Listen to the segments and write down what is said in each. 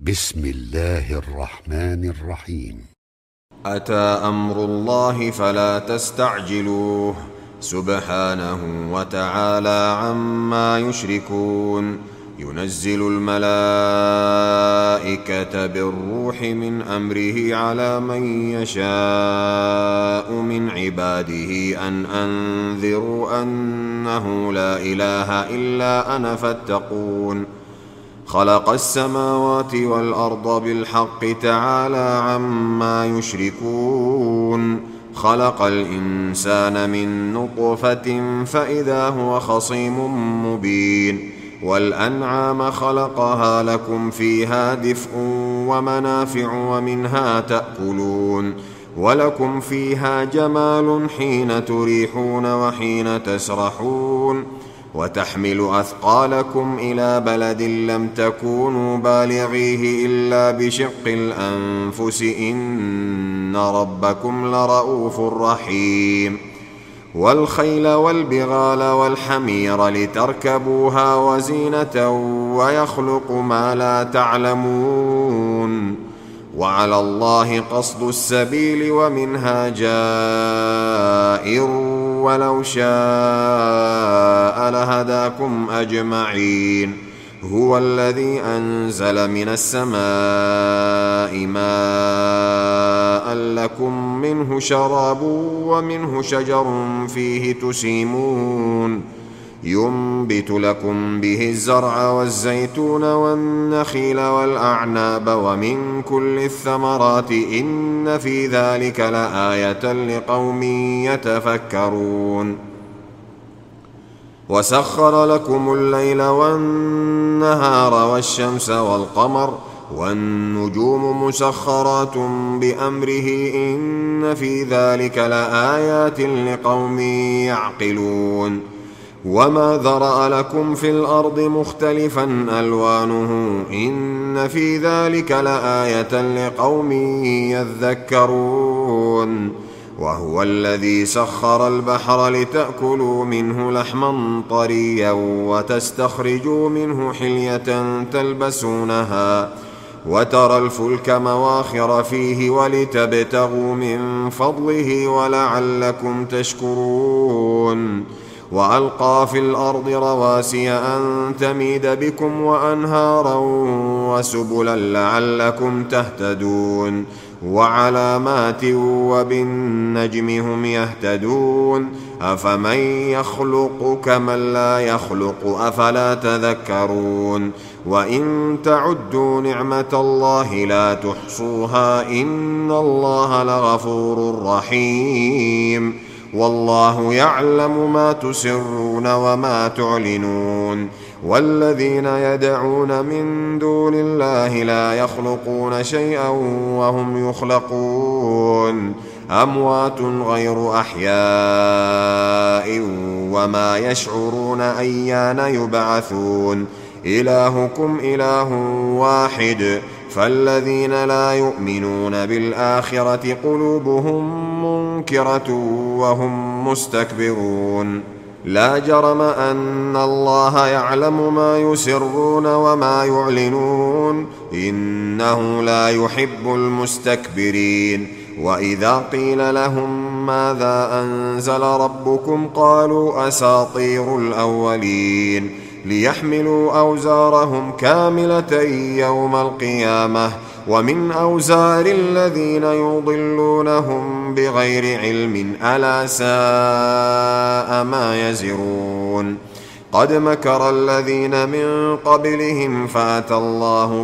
بسم الله الرحمن الرحيم. أتى أمر الله فلا تستعجلوه سبحانه وتعالى عما يشركون. ينزل الملائكة بالروح من أمره على من يشاء من عباده أن أنذروا أنه لا إله إلا أنا فاتقون. خلق السماوات والأرض بالحق تعالى عما يشركون. خلق الإنسان من نطفة فإذا هو خصيم مبين. والأنعام خلقها لكم فيها دفء ومنافع ومنها تأكلون. ولكم فيها جمال حين تريحون وحين تسرحون. وتحمل أثقالكم إلى بلد لم تكونوا بالغيه إلا بشق الأنفس إن ربكم لرؤوف رحيم. والخيل والبغال والحمير لتركبوها وزينة ويخلق ما لا تعلمون. وعلى الله قصد السبيل ومنها جائر ولو شاء لهداكم أجمعين. هو الذي أنزل من السماء ماء لكم منه شراب ومنه شجر فيه تسيمون. ينبت لكم به الزرع والزيتون والنخيل والأعناب ومن كل الثمرات إن في ذلك لآية لقوم يتفكرون. وسخر لكم الليل والنهار والشمس والقمر والنجوم مسخرات بأمره إن في ذلك لآيات لقوم يعقلون. وما ذرأ لكم في الأرض مختلفا ألوانه إن في ذلك لآية لقوم يذكرون. وهو الذي سخر البحر لتأكلوا منه لحما طريا وتستخرجوا منه حلية تلبسونها وترى الفلك مواخر فيه ولتبتغوا من فضله ولعلكم تشكرون. وألقى في الأرض رواسي أن تميد بكم وأنهارا وسبلا لعلكم تهتدون. وعلامات وبالنجم هم يهتدون. أفمن يخلق كمن لا يخلق أفلا تذكرون. وإن تعدوا نعمة الله لا تحصوها إن الله لغفور رحيم. والله يعلم ما تسرون وما تعلنون. والذين يدعون من دون الله لا يخلقون شيئا وهم يخلقون. أموات غير أحياء وما يشعرون أيان يبعثون. إلهكم إله واحد فالذين لا يؤمنون بالآخرة قلوبهم منكرة وهم مستكبرون. لا جرم أن الله يعلم ما يسرون وما يعلنون إنه لا يحب المستكبرين. وإذا قيل لهم ماذا أنزل ربكم قالوا أساطير الأولين ليحملوا أوزارهم كاملة يوم القيامة ومن أوزار الذين يضلونهم بغير علم ألا ساء ما يزرون. قد مكر الذين من قبلهم فأتى الله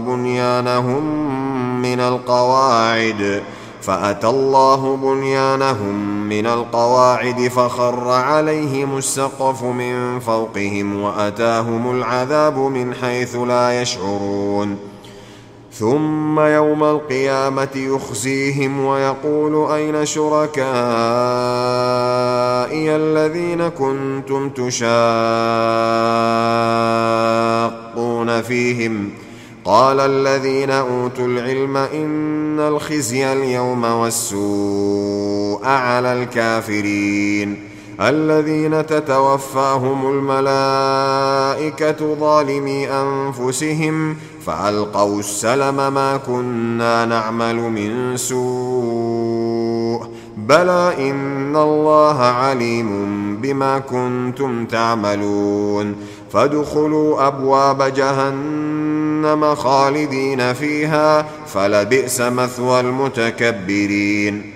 بنيانهم من القواعد فخر عليهم السقف من فوقهم وأتاهم العذاب من حيث لا يشعرون. ثم يوم القيامة يخزيهم ويقول أين شركائي الذين كنتم تشاقون فيهم قال الذين أوتوا العلم إن الخزي اليوم والسوء على الكافرين الذين تتوفاهم الملائكة ظالمي أنفسهم فألقوا السلم ما كنا نعمل من سوء بلى إن الله عليم بما كنتم تعملون فادخلوا أبواب جهنم خالدين فيها فلبئس مثوى المتكبرين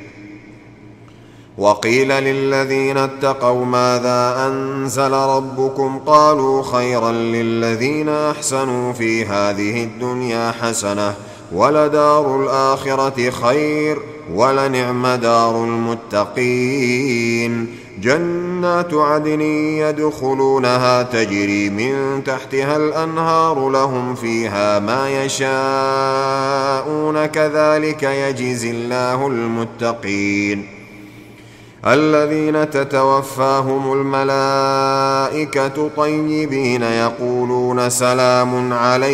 وقيل للذين اتقوا ماذا أنزل ربكم قالوا خيرا للذين أحسنوا في هذه الدنيا حسنة ولدار الآخرة خير ولنعم دار المتقين جنات عدن يدخلونها تجري من تحتها الأنهار لهم فيها ما يشاءون كذلك يجزي الله المتقين الذين تتوفاهم الملائكة طيبين يقولون سلام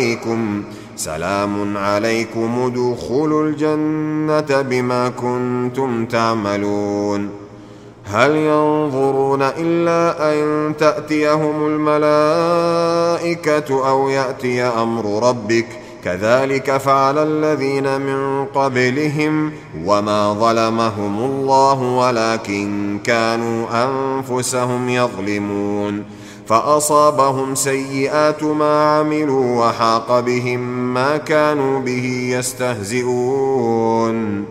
عليكم ادخلوا الجنة بما كنتم تعملون هل ينظرون إلا أن تأتيهم الملائكة أو يأتي أمر ربك كذلك فعل الذين من قبلهم وما ظلمهم الله ولكن كانوا أنفسهم يظلمون فأصابهم سيئات ما عملوا وحاق بهم ما كانوا به يستهزئون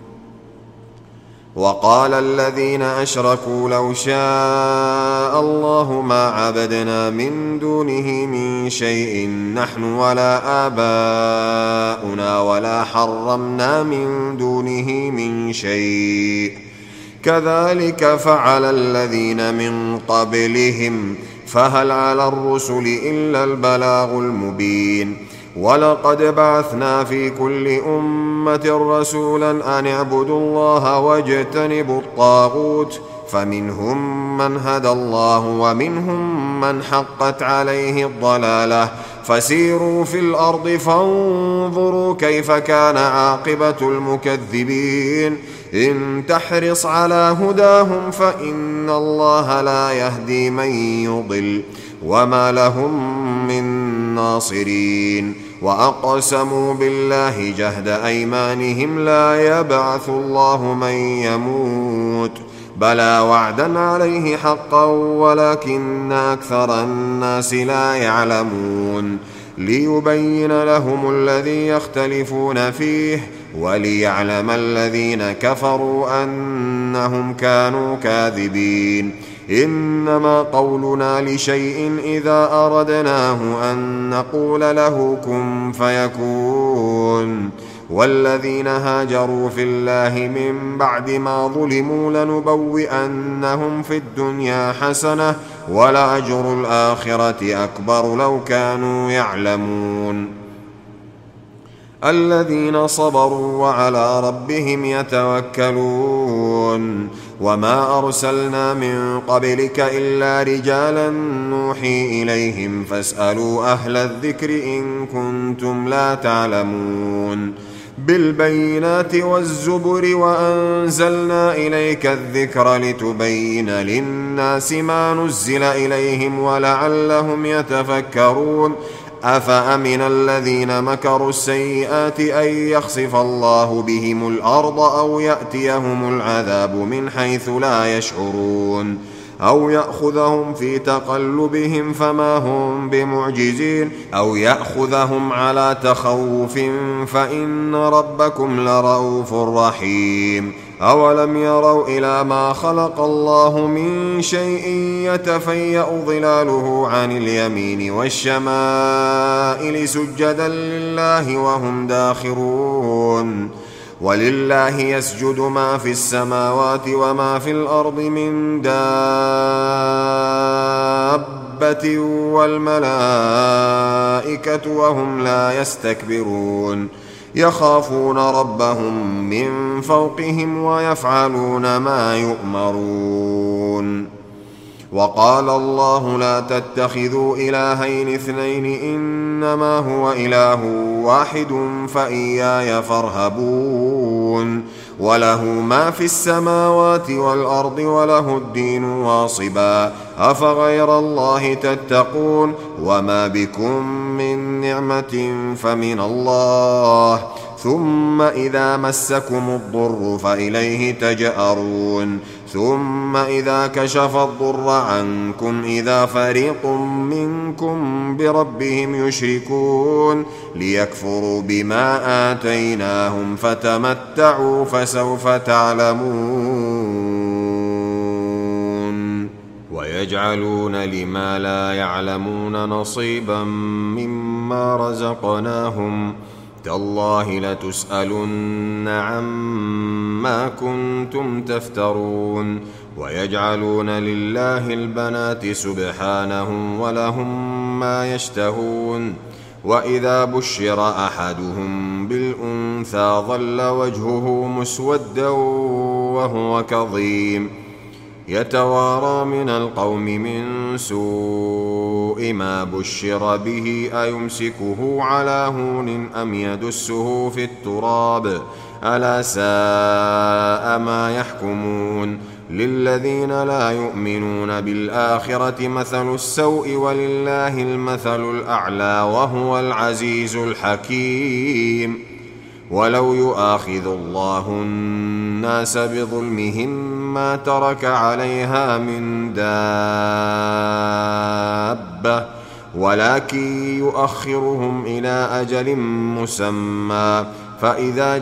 وقال الذين أشركوا لو شاء الله ما عبدنا من دونه من شيء نحن ولا آباؤنا ولا حرمنا من دونه من شيء كذلك فعل الذين من قبلهم فهل على الرسل إلا البلاغ المبين ولقد بعثنا في كل أمة رسولا أن اعبدوا الله واجتنبوا الطاغوت فمنهم من هدى الله ومنهم من حقت عليه الضلالة فسيروا في الأرض فانظروا كيف كان عاقبة المكذبين إن تحرص على هداهم فإن الله لا يهدي من يضل وما لهم من ناصرين وأقسموا بالله جهد أيمانهم لا يبعث الله من يموت بلى وعدا عليه حقا ولكن أكثر الناس لا يعلمون ليبين لهم الذي يختلفون فيه وليعلم الذين كفروا أنهم كانوا كاذبين إنما قولنا لشيء إذا أردناه أن نقول له كن فيكون والذين هاجروا في الله من بعد ما ظلموا لنبوئنهم في الدنيا حسنة ولأجر الآخرة أكبر لو كانوا يعلمون الذين صبروا وعلى ربهم يتوكلون وما أرسلنا من قبلك إلا رجالا نوحي إليهم فاسألوا أهل الذكر إن كنتم لا تعلمون بالبينات والزبر وأنزلنا إليك الذكر لتبين للناس ما نزل إليهم ولعلهم يتفكرون أفأمن الذين مكروا السيئات أن يخسف الله بهم الأرض أو يأتيهم العذاب من حيث لا يشعرون أو يأخذهم في تقلبهم فما هم بمعجزين أو يأخذهم على تخوف فإن ربكم لرؤوف رحيم أولم يروا إلى ما خلق الله من شيء يتفيأ ظلاله عن اليمين والشمائل سجدا لله وهم داخرون ولله يسجد ما في السماوات وما في الأرض من دابة والملائكة وهم لا يستكبرون يخافون ربهم من فوقهم ويفعلون ما يؤمرون وقال الله لا تتخذوا إلهين اثنين إنما هو إله واحد فإياي فارهبون وله ما في السماوات والأرض وله الدين واصبا أفغير الله تتقون وما بكم من نعمة فمن الله، ثم إذا مسكم الضر فإليه تجأرون، ثم إذا كشف الضر عنكم إذا فريق منكم بربهم يشركون ليكفروا بما آتيناهم فتمتعوا فسوف تعلمون. ويجعلون لما لا يعلمون نصيبا مما رزقناهم، تالله لتسألن عما كنتم تفترون. ويجعلون لله البنات سبحانه ولهم ما يشتهون. وإذا بشر أحدهم بالأنثى ظل وجهه مسودا وهو كظيم يتوارى من القوم من سوء ما بشر به أيمسكه على هون أم يدسه في التراب ألا ساء ما يحكمون. للذين لا يؤمنون بالآخرة مثل السوء ولله المثل الأعلى وهو العزيز الحكيم. ولو يؤاخذ الله الناس بظلمهم ما ترك عليها من دابة ولكن يؤخرهم إلى أجل مسمى فإذا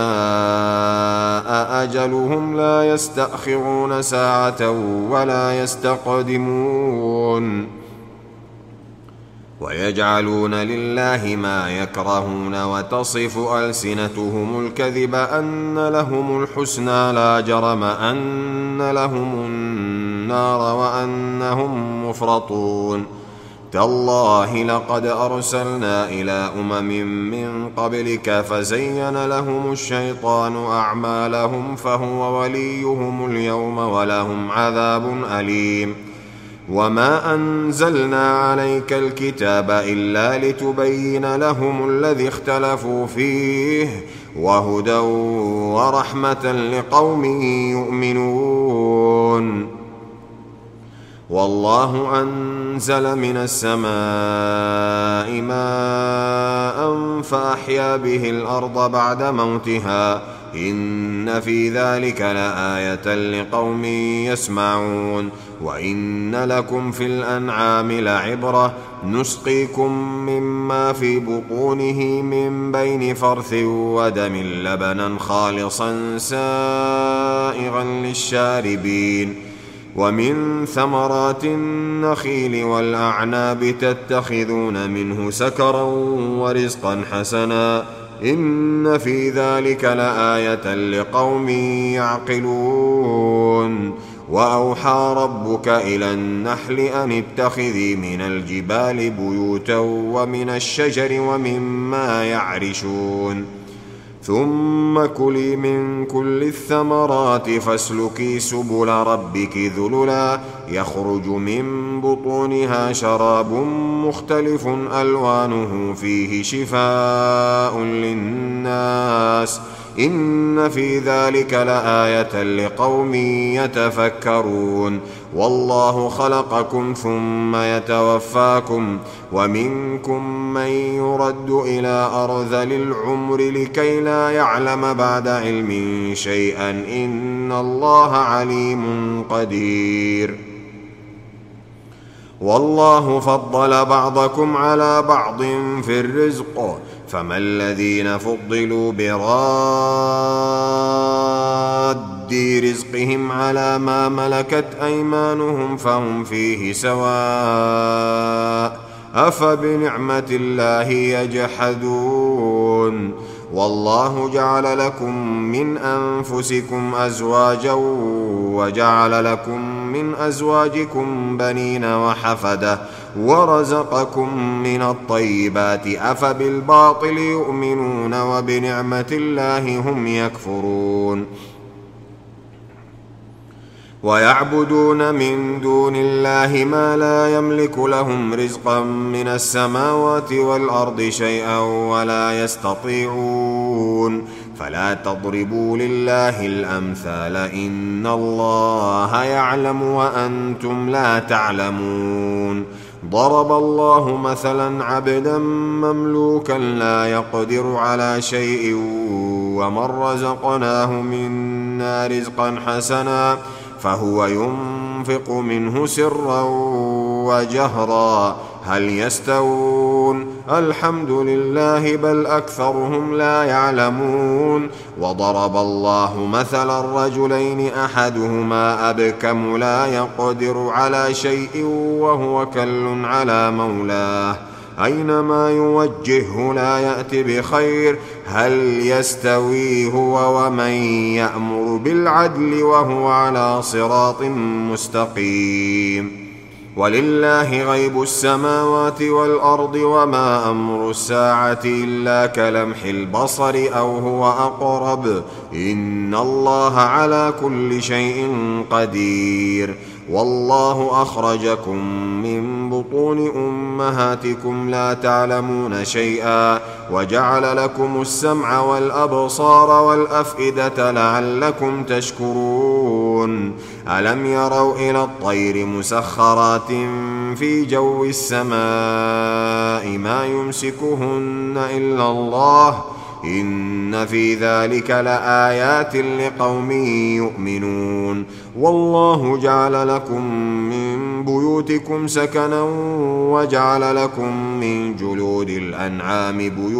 جاء أجلهم لا يستأخرون ساعة ولا يستقدمون. ويجعلون لله ما يكرهون وتصف ألسنتهم الكذب أن لهم الحسنى لا جرم أن لهم النار وأنهم مفرطون. تالله لقد أرسلنا إلى من قبلك فزين لهم الشيطان أعمالهم فهو وليهم اليوم ولهم عذاب أليم. وما أنزلنا عليك الكتاب إلا لتبين لهم الذي اختلفوا فيه وهدى ورحمة لقوم يؤمنون. والله أنزل من السماء ماء فأحيا به الأرض بعد موتها إن في ذلك لآية لقوم يسمعون. وإن لكم في الأنعام لعبرة نسقيكم مما في بطونه من بين فرث ودم لبنا خالصا سائغا للشاربين. ومن ثمرات النخيل والأعناب تتخذون منه سكرا ورزقا حسنا إن في ذلك لآية لقوم يعقلون. وأوحى ربك إلى النحل أن اتخذي من الجبال بيوتا ومن الشجر ومما يعرشون ثم كلي من كل الثمرات فاسلكي سبل ربك ذللا يخرج من بطونها شراب مختلف ألوانه فيه شفاء للناس إن في ذلك لآية لقوم يتفكرون. والله خلقكم ثم يتوفاكم ومنكم من يرد إلى أرذل العمر لكي لا يعلم بعد علم شيئا إن الله عليم قدير. والله فضل بعضكم على بعض في الرزق فما الذين فضلوا براد رزقهم على ما ملكت أيمانهم فهم فيه سواء أفبنعمة الله يجحدون. والله جعل لكم من أنفسكم أزواجا وجعل لكم من أزواجكم بنين وحفدة ورزقكم من الطيبات أفبالباطل يؤمنون وبنعمة الله هم يكفرون. ويعبدون من دون الله ما لا يملك لهم رزقا من السماوات والأرض شيئا ولا يستطيعون فلا تضربوا لله الأمثال إن الله يعلم وأنتم لا تعلمون. ضرب الله مثلا عبدا مملوكا لا يقدر على شيء ومن رزقناه منا رزقا حسنا فهو ينفق منه سرا وجهرا هل يستوون الحمد لله بل أكثرهم لا يعلمون وضرب الله مثلا رجلين أحدهما أبكم لا يقدر على شيء وهو كل على مولاه أينما يوجهه لا يأتي بخير هل يستوي هو ومن يأمر بالعدل وهو على صراط مستقيم ولله غيب السماوات والأرض وما أمر الساعة إلا كلمح البصر أو هو أقرب إن الله على كل شيء قدير والله أخرجكم من بطون أمهاتكم لا تعلمون شيئا وجعل لكم السمع والأبصار والأفئدة لعلكم تشكرون ألم يروا إلى الطير مسخرات في جو السماء ما يمسكهن إلا الله إن في ذلك لآيات لقوم يؤمنون والله جعل لكم من بيوتكم سكنا وجعل لكم من جلود الأنعام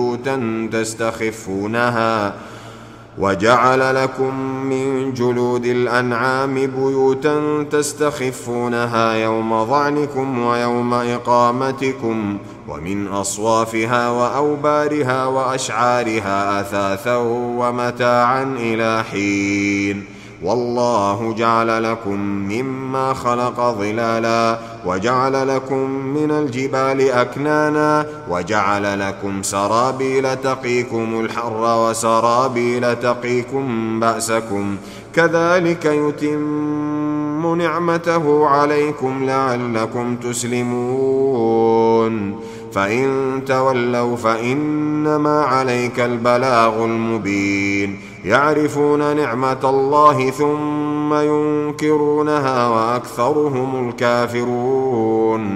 بيوتا تستخفونها يوم ظعنكم ويوم إقامتكم ومن أصوافها وأوبارها وأشعارها أثاثا ومتاعا إلى حين والله جعل لكم مما خلق ظلالا وجعل لكم من الجبال أكنانا وجعل لكم سرابيل تقيكم الحر وسرابيل تقيكم بأسكم كذلك يتم نعمته عليكم لعلكم تسلمون فإن تولوا فإنما عليك البلاغ المبين يعرفون نعمة الله ثم ينكرونها وأكثرهم الكافرون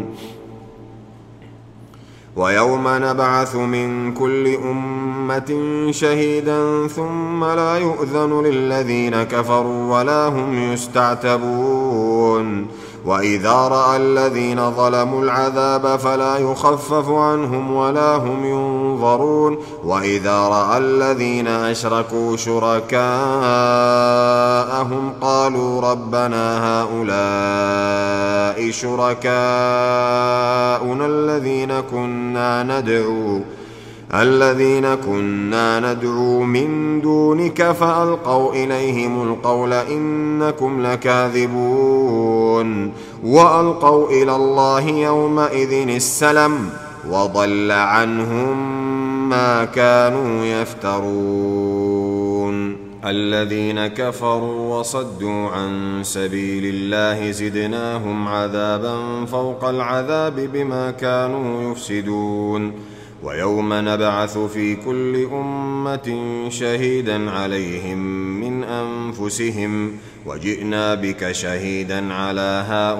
ويوم نبعث من كل أمة شهيدا ثم لا يؤذن للذين كفروا ولا هم يستعتبون وإذا رأى الذين ظلموا العذاب فلا يخفف عنهم ولا هم ينظرون وإذا رأى الذين أشركوا شركاءهم قالوا ربنا هؤلاء شركاؤنا الذين كنا ندعو من دونك فألقوا إليهم القول إنكم لكاذبون وألقوا إلى الله يومئذ السلم وضل عنهم ما كانوا يفترون الذين كفروا وصدوا عن سبيل الله زدناهم عذابا فوق العذاب بما كانوا يفسدون ويوم نبعث في كل أمة شهيدا عليهم من أنفسهم وجئنا بك شهيدا على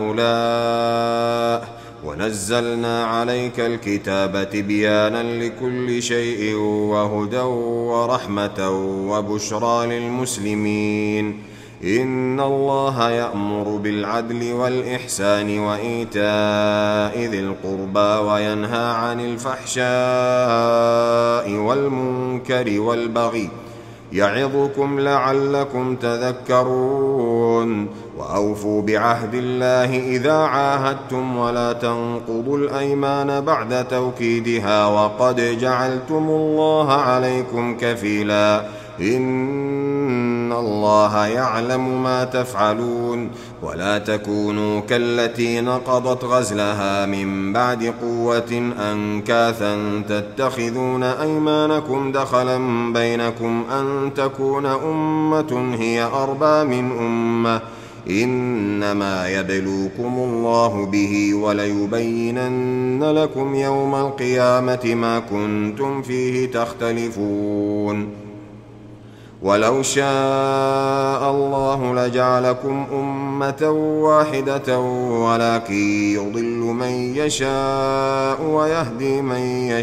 هؤلاء ونزلنا عليك الكتاب تبيانا لكل شيء وهدى ورحمة وبشرى للمسلمين إن الله يأمر بالعدل والإحسان وإيتاء ذي القربى وينهى عن الفحشاء والمنكر والبغي يعظكم لعلكم تذكرون وأوفوا بعهد الله إذا عاهدتم ولا تنقضوا الأيمان بعد توكيدها وقد جعلتم الله عليكم كفيلا إن الله يعلم ما تفعلون ولا تكونوا كالتي نقضت غزلها من بعد قوة أنكاثا تتخذون أيمانكم دخلا بينكم أن تكون أمة هي أربى من أمة إنما يبلوكم الله به وليبينن لكم يوم القيامة ما كنتم فيه تختلفون ولو شاء الله لجعلكم أمة واحدة ولكن يضل من يشاء ويهدي من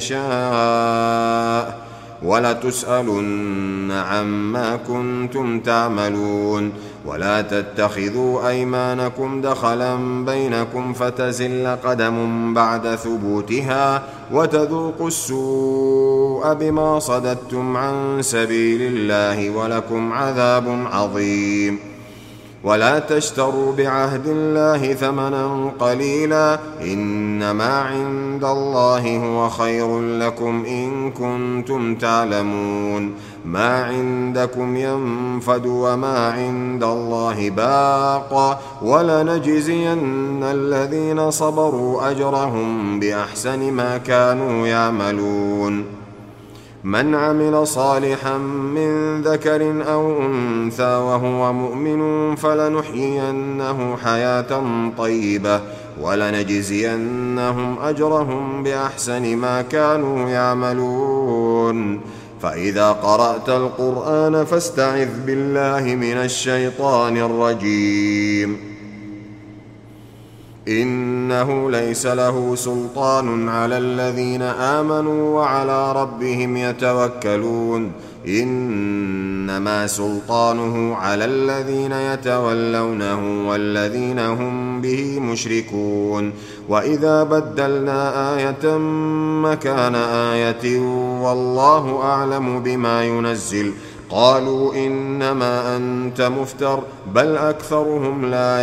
يشاء ولتسألن عما كنتم تعملون. ولا تتخذوا أيمانكم دخلا بينكم فتزل قدم بعد ثبوتها وتذوقوا السوء بما صددتم عن سبيل الله ولكم عذاب عظيم. ولا تشتروا بعهد الله ثمنا قليلا إنما عند الله هو خير لكم إن كنتم تعلمون. ما عندكم ينفد وما عند الله باق ولنجزين الذين صبروا أجرهم بأحسن ما كانوا يعملون. من عمل صالحا من ذكر أو أنثى وهو مؤمن فلنحيينه حياة طيبة ولنجزينهم أجرهم بأحسن ما كانوا يعملون. فإذا قرأت القرآن فاستعذ بالله من الشيطان الرجيم. إنه ليس له سلطان على الذين آمنوا وعلى ربهم يتوكلون. إنما سلطانه على الذين يتولونه والذين هم به مشركون. وإذا بدلنا آية مكان آية والله أعلم بما ينزل قالوا إنما أنت مفتر بل أكثرهم لا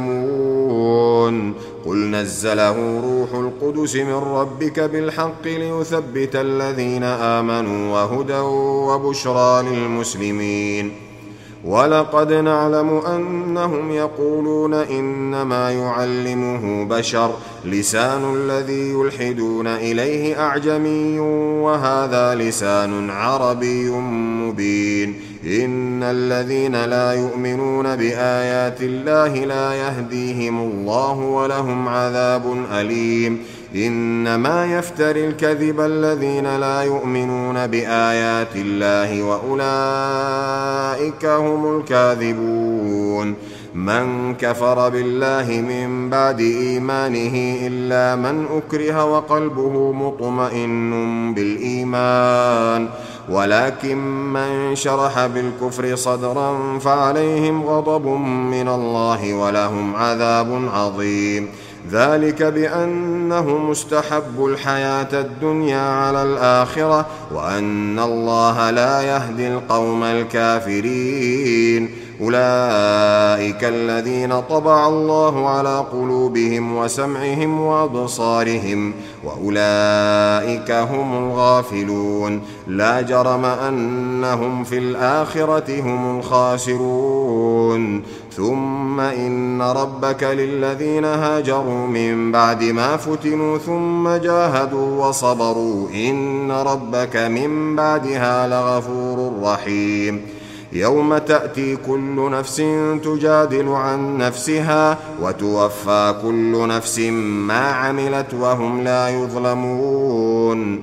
يعلمون. قل نزله روح القدس من ربك بالحق ليثبت الذين آمنوا وهدى وبشرى للمسلمين. ولقد نعلم أنهم يقولون إنما يعلمه بشر لسان الذي يلحدون إليه أعجمي وهذا لسان عربي مبين. إن الذين لا يؤمنون بآيات الله لا يهديهم الله ولهم عذاب أليم. إنما يفتري الكذب الذين لا يؤمنون بآيات الله وأولئك هم الكاذبون. من كفر بالله من بعد إيمانه إلا من أكره وقلبه مطمئن بالإيمان ولكن من شرح بالكفر صدرا فعليهم غضب من الله ولهم عذاب عظيم. ذلك بأنهم استحبوا الحياة الدنيا على الآخرة وأن الله لا يهدي القوم الكافرين. أولئك الذين طبع الله على قلوبهم وسمعهم وأبصارهم وأولئك هم الغافلون. لا جرم أنهم في الآخرة هم الخاسرون. ثم إن ربك للذين هاجروا من بعد ما فتنوا ثم جاهدوا وصبروا إن ربك من بعدها لغفور رحيم. يوم تأتي كل نفس تجادل عن نفسها وتوفى كل نفس ما عملت وهم لا يظلمون.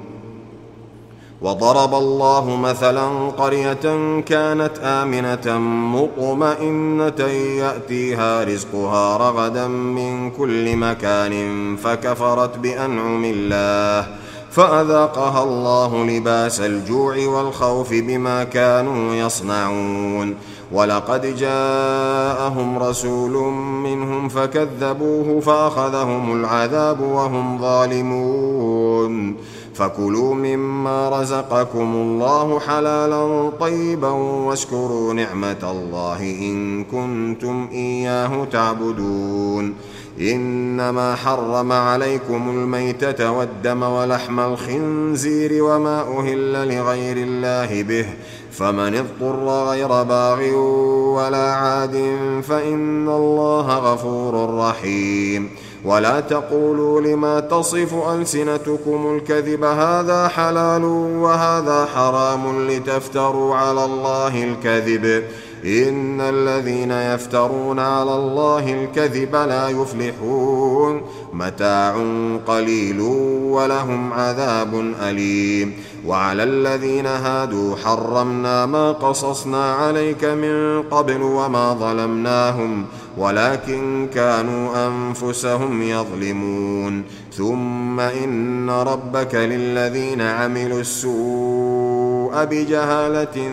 وضرب الله مثلا قرية كانت آمنة مطمئنة يأتيها رزقها رغدا من كل مكان فكفرت بأنعم الله فأذاقها الله لباس الجوع والخوف بما كانوا يصنعون. ولقد جاءهم رسول منهم فكذبوه فأخذهم العذاب وهم ظالمون. فكلوا مما رزقكم الله حلالا طيبا واشكروا نعمة الله إن كنتم إياه تعبدون. إنما حرم عليكم الميتة والدم ولحم الخنزير وما أهل لغير الله به فمن اضطر غير باغ ولا عاد فإن الله غفور رحيم. ولا تقولوا لما تصف ألسنتكم الكذب هذا حلال وهذا حرام لتفتروا على الله الكذب إن الذين يفترون على الله الكذب لا يفلحون متاع قليل ولهم عذاب أليم وعلى الذين هادوا حرمنا ما قصصنا عليك من قبل وما ظلمناهم ولكن كانوا أنفسهم يظلمون ثم إن ربك للذين عملوا السوء بجهالة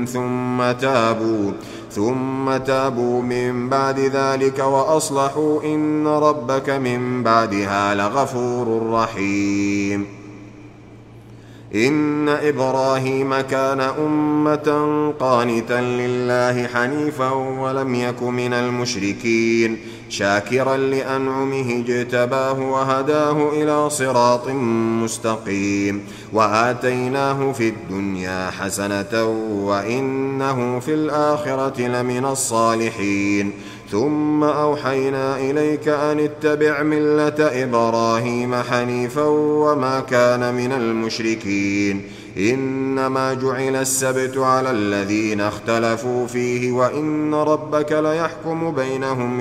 ثم تابوا من بعد ذلك وأصلحوا إن ربك من بعدها لغفور رحيم إن إبراهيم كان أمة قانتا لله حنيفا ولم يك من المشركين شاكرا لأنعمه اجتباه وهداه إلى صراط مستقيم وآتيناه في الدنيا حسنة وإنه في الآخرة لمن الصالحين ثم أوحينا إليك أن اتبع ملة إبراهيم حنيفا وما كان من المشركين إنما جعل السبت على الذين اختلفوا فيه وإن ربك ليحكم بينهم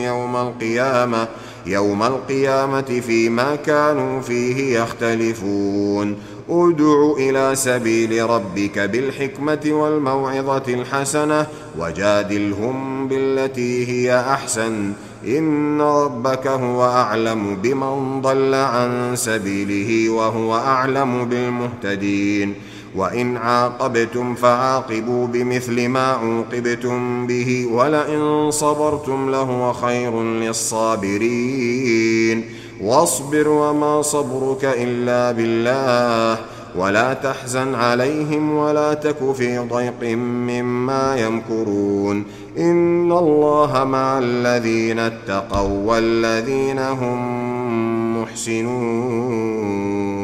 يوم القيامة فيما كانوا فيه يختلفون ادع إلى سبيل ربك بالحكمة والموعظة الحسنة وجادلهم بالتي هي أحسن إن ربك هو أعلم بمن ضل عن سبيله وهو أعلم بالمهتدين وإن عاقبتم فعاقبوا بمثل ما عوقبتم به ولئن صبرتم لهو خير للصابرين واصبر وما صبرك إلا بالله ولا تحزن عليهم ولا تك في ضيق مما يمكرون إن الله مع الذين اتقوا والذين هم محسنون